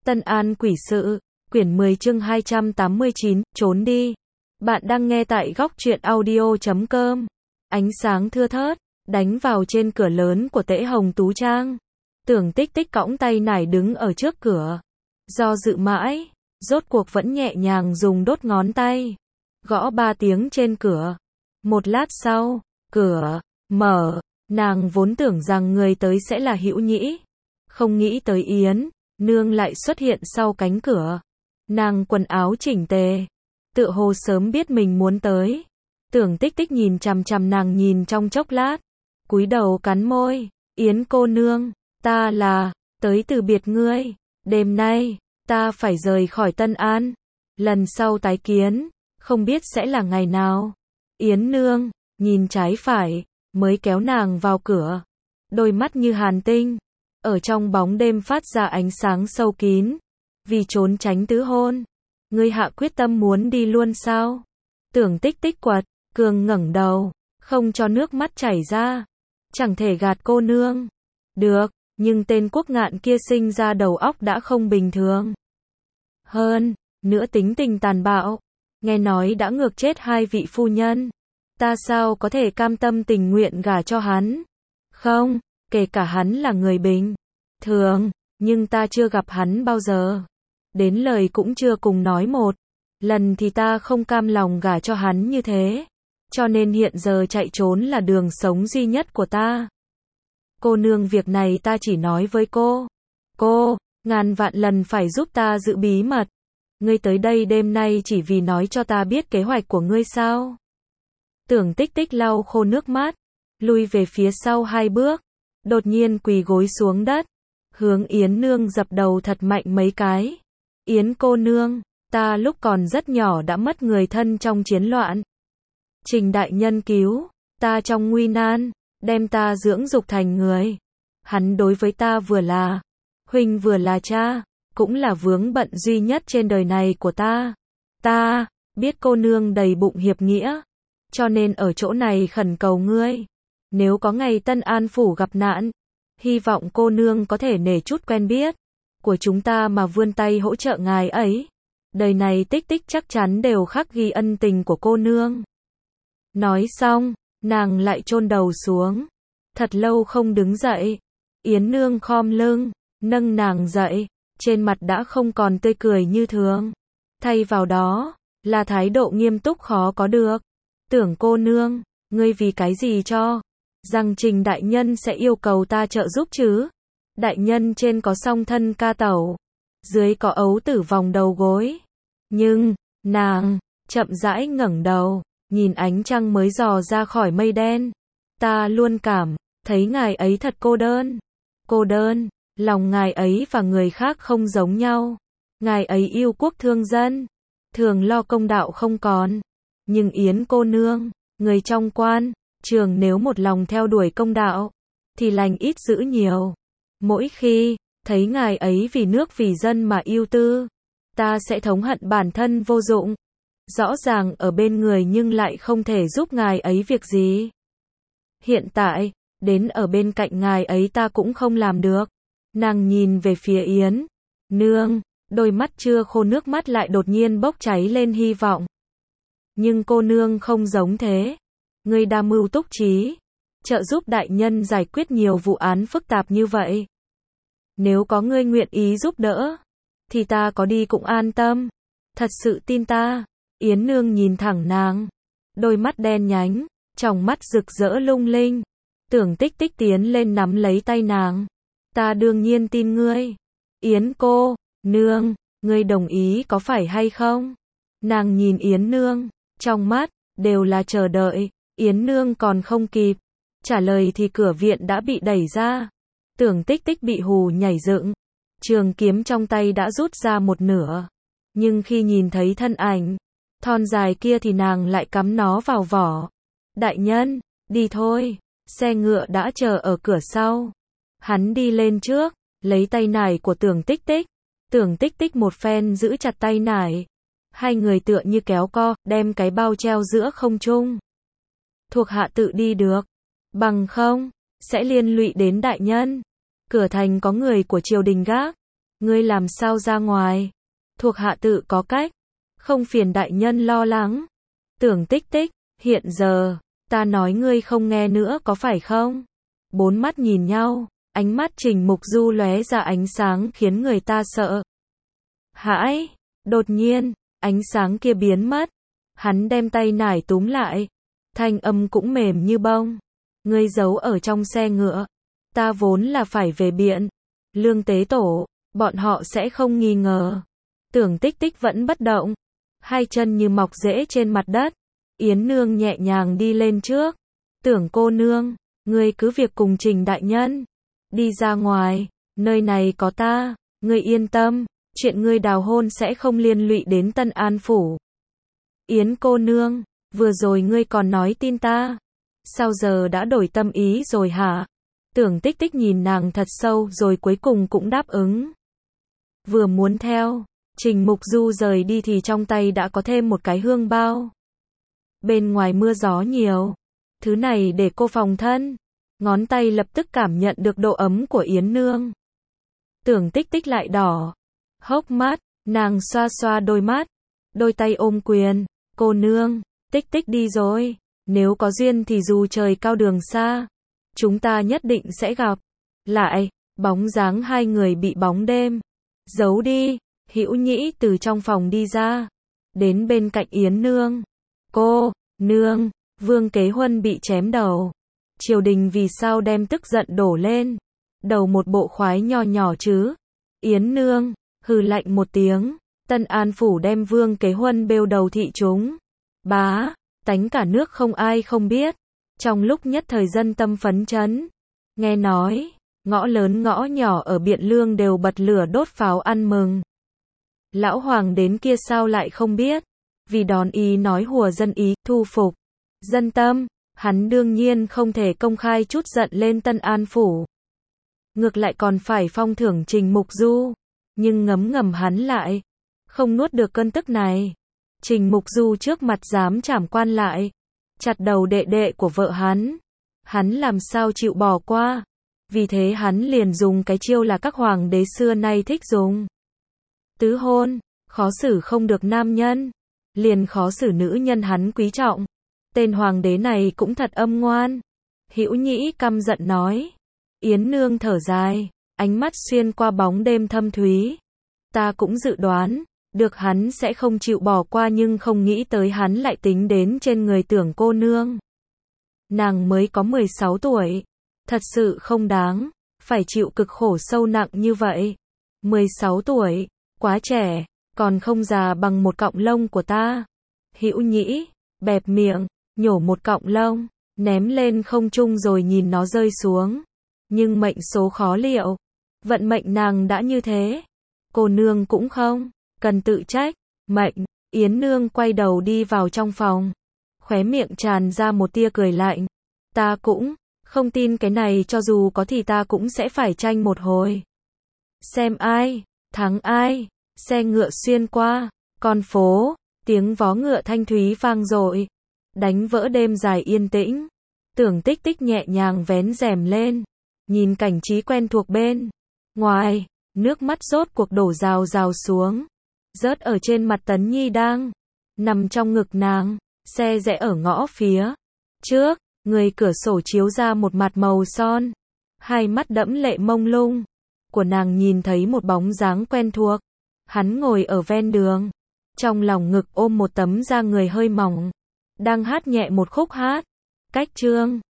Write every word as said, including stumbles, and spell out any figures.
Tân An quỷ sự, quyển mười chương hai trăm tám mươi chín, trốn đi. Bạn đang nghe tại góc truyện audio chấm com. Ánh sáng thưa thớt, đánh vào trên cửa lớn của Tễ Hồng Tú Trang. Tưởng Tích Tích cõng tay nải đứng ở trước cửa. Do dự mãi, rốt cuộc vẫn nhẹ nhàng dùng đốt ngón tay. Gõ ba tiếng trên cửa. Một lát sau, cửa mở, nàng vốn tưởng rằng người tới sẽ là Hữu Nhĩ. Không nghĩ tới Yến Nương lại xuất hiện sau cánh cửa. Nàng quần áo chỉnh tề, tựa hồ sớm biết mình muốn tới. Tưởng Tích Tích nhìn chằm chằm nàng nhìn trong chốc lát, cúi đầu cắn môi, "Yến cô nương, ta là tới từ biệt ngươi, đêm nay ta phải rời khỏi Tân An, lần sau tái kiến, không biết sẽ là ngày nào." Yến Nương nhìn trái phải, mới kéo nàng vào cửa. Đôi mắt như hàn tinh, ở trong bóng đêm phát ra ánh sáng sâu kín. Vì trốn tránh tứ hôn, ngươi hạ quyết tâm muốn đi luôn sao? Tưởng Tích Tích quật cường ngẩng đầu, không cho nước mắt chảy ra. Chẳng thể gạt cô nương được, nhưng tên Quốc Ngạn kia sinh ra đầu óc đã không bình thường. Hơn nữa tính tình tàn bạo, nghe nói đã ngược chết hai vị phu nhân. Ta sao có thể cam tâm tình nguyện gả cho hắn? Không, kể cả hắn là người bình thường, nhưng ta chưa gặp hắn bao giờ. Đến lời cũng chưa cùng nói một lần thì ta không cam lòng gả cho hắn như thế. Cho nên hiện giờ chạy trốn là đường sống duy nhất của ta. Cô nương, việc này ta chỉ nói với cô. Cô, ngàn vạn lần phải giúp ta giữ bí mật. Ngươi tới đây đêm nay chỉ vì nói cho ta biết kế hoạch của ngươi sao? Tưởng Tích Tích lau khô nước mắt, lui về phía sau hai bước, đột nhiên quỳ gối xuống đất, hướng Yến Nương dập đầu thật mạnh mấy cái. "Yến cô nương, ta lúc còn rất nhỏ đã mất người thân trong chiến loạn. Trình đại nhân cứu ta trong nguy nan, đem ta dưỡng dục thành người. Hắn đối với ta vừa là huynh vừa là cha, cũng là vướng bận duy nhất trên đời này của ta. Ta biết cô nương đầy bụng hiệp nghĩa, cho nên ở chỗ này khẩn cầu ngươi, nếu có ngày Tân An phủ gặp nạn, hy vọng cô nương có thể nể chút quen biết của chúng ta mà vươn tay hỗ trợ ngài ấy. Đời này Tích Tích chắc chắn đều khắc ghi ân tình của cô nương." Nói xong, nàng lại chôn đầu xuống, thật lâu không đứng dậy. Yến Nương khom lưng, nâng nàng dậy, trên mặt đã không còn tươi cười như thường, thay vào đó là thái độ nghiêm túc khó có được. "Tưởng cô nương, ngươi vì cái gì cho rằng Trình đại nhân sẽ yêu cầu ta trợ giúp chứ? Đại nhân trên có song thân ca tẩu, dưới có ấu tử vòng đầu gối." Nhưng nàng chậm rãi ngẩng đầu, nhìn ánh trăng mới dò ra khỏi mây đen. "Ta luôn cảm thấy ngài ấy thật cô đơn. Cô đơn, lòng ngài ấy và người khác không giống nhau. Ngài ấy yêu quốc thương dân, thường lo công đạo không còn. Nhưng Yến cô nương, người trong quan trường nếu một lòng theo đuổi công đạo, thì lành ít dữ nhiều. Mỗi khi thấy ngài ấy vì nước vì dân mà yêu tư, ta sẽ thống hận bản thân vô dụng. Rõ ràng ở bên người nhưng lại không thể giúp ngài ấy việc gì. Hiện tại, đến ở bên cạnh ngài ấy ta cũng không làm được." Nàng nhìn về phía Yến Nương, đôi mắt chưa khô nước mắt lại đột nhiên bốc cháy lên hy vọng. "Nhưng cô nương không giống thế. Ngươi đa mưu túc trí, trợ giúp đại nhân giải quyết nhiều vụ án phức tạp như vậy. Nếu có ngươi nguyện ý giúp đỡ, thì ta có đi cũng an tâm. Thật sự tin ta." Yến Nương nhìn thẳng nàng, đôi mắt đen nhánh, tròng mắt rực rỡ lung linh. Tưởng Tích Tích tiến lên nắm lấy tay nàng. "Ta đương nhiên tin ngươi. Yến cô nương, ngươi đồng ý có phải hay không?" Nàng nhìn Yến Nương, trong mắt đều là chờ đợi. Yến Nương còn không kịp trả lời thì cửa viện đã bị đẩy ra. Tưởng Tích Tích bị hù nhảy dựng, trường kiếm trong tay đã rút ra một nửa, nhưng khi nhìn thấy thân ảnh thon dài kia thì nàng lại cắm nó vào vỏ. "Đại nhân, đi thôi." Xe ngựa đã chờ ở cửa sau. Hắn đi lên trước, lấy tay nải của Tưởng Tích Tích. Tưởng Tích Tích một phen giữ chặt tay nải. Hai người tựa như kéo co, đem cái bao treo giữa không trung. "Thuộc hạ tự đi được, bằng không sẽ liên lụy đến đại nhân. Cửa thành có người của triều đình gác, Ngươi làm sao ra ngoài? Thuộc hạ tự có cách. Không phiền đại nhân lo lắng. Tưởng Tích Tích, hiện giờ, ta nói ngươi không nghe nữa có phải không? Bốn mắt nhìn nhau, ánh mắt Trình Mục Du lóe ra ánh sáng khiến người ta sợ hãi. Đột nhiên, ánh sáng kia biến mất. Hắn đem tay nải túm lại. Thanh âm cũng mềm như bông. Ngươi giấu ở trong xe ngựa. Ta vốn là phải về biện. Lương tế tổ, bọn họ sẽ không nghi ngờ. Tưởng Tích Tích vẫn bất động. Hai chân như mọc rễ trên mặt đất. Yến Nương nhẹ nhàng đi lên trước. Tưởng cô nương, ngươi cứ việc cùng Trình đại nhân. Đi ra ngoài, nơi này có ta, ngươi yên tâm, chuyện ngươi đào hôn sẽ không liên lụy đến Tân An Phủ. Yến cô nương, vừa rồi ngươi còn nói tin ta. Sao giờ đã đổi tâm ý rồi hả? Tưởng Tích Tích nhìn nàng thật sâu rồi cuối cùng cũng đáp ứng. Vừa muốn theo Trình Mục Du rời đi thì trong tay đã có thêm một cái hương bao. Bên ngoài mưa gió nhiều. Thứ này để cô phòng thân. Ngón tay lập tức cảm nhận được độ ấm của Yến Nương. Tưởng Tích Tích lại đỏ hốc mắt, nàng xoa xoa đôi mắt. Đôi tay ôm quyền. Cô nương, Tích Tích đi rồi. Nếu có duyên thì dù trời cao đường xa, chúng ta nhất định sẽ gặp lại. Bóng dáng hai người bị bóng đêm giấu đi. Hữu Nhĩ từ trong phòng đi ra, đến bên cạnh Yến Nương. Cô nương, Vương Kế Huân bị chém đầu. Triều đình vì sao đem tức giận đổ lên đầu một bộ khoái nho nhỏ chứ? Yến Nương hừ lạnh một tiếng. Tân An Phủ đem Vương Kế Huân bêu đầu thị chúng. Bá tánh cả nước không ai không biết. Trong lúc nhất thời dân tâm phấn chấn. Nghe nói, ngõ lớn ngõ nhỏ ở Biện Lương đều bật lửa đốt pháo ăn mừng. Lão hoàng đến kia sao lại không biết? Vì đón ý nói hùa dân ý, thu phục dân tâm, hắn đương nhiên không thể công khai chút giận lên Tân An Phủ. Ngược lại còn phải phong thưởng Trình Mục Du. Nhưng ngấm ngầm hắn lại không nuốt được cơn tức này. Trình Mục Du trước mặt dám trảm quan lại, chặt đầu đệ đệ của vợ hắn. Hắn làm sao chịu bỏ qua. Vì thế hắn liền dùng cái chiêu là các hoàng đế xưa nay thích dùng. Tứ hôn, khó xử không được nam nhân, liền khó xử nữ nhân hắn quý trọng. Tên hoàng đế này cũng thật âm ngoan. Hữu Nhĩ căm giận nói. Yến Nương thở dài, ánh mắt xuyên qua bóng đêm thâm thúy. Ta cũng dự đoán được hắn sẽ không chịu bỏ qua, nhưng không nghĩ tới hắn lại tính đến trên người Tưởng cô nương. Nàng mới có mười sáu tuổi, thật sự không đáng phải chịu cực khổ sâu nặng như vậy. mười sáu tuổi, quá trẻ, còn không già bằng một cọng lông của ta. Hữu Nhĩ bẹp miệng, nhổ một cọng lông, ném lên không trung rồi nhìn nó rơi xuống. Nhưng mệnh số khó liệu, vận mệnh nàng đã như thế. Cô nương cũng không cần tự trách. Mệnh. Yến Nương quay đầu đi vào trong phòng, khóe miệng tràn ra một tia cười lạnh. Ta cũng không tin cái này, cho dù có thì ta cũng sẽ phải tranh một hồi. Xem ai thắng ai. Xe ngựa xuyên qua con phố, tiếng vó ngựa thanh thúy vang dội, đánh vỡ đêm dài yên tĩnh. Tưởng Tích Tích nhẹ nhàng vén rèm lên, nhìn cảnh trí quen thuộc bên ngoài. Nước mắt rốt cuộc đổ rào rào xuống, rớt ở trên mặt Tấn Nhi đang nằm trong ngực nàng. Xe rẽ ở ngõ phía trước, người cửa sổ chiếu ra một mặt màu son. Hai mắt đẫm lệ mông lung của nàng nhìn thấy một bóng dáng quen thuộc. Hắn ngồi ở ven đường, trong lòng ngực ôm một tấm da người hơi mỏng, đang hát nhẹ một khúc hát. Cách chương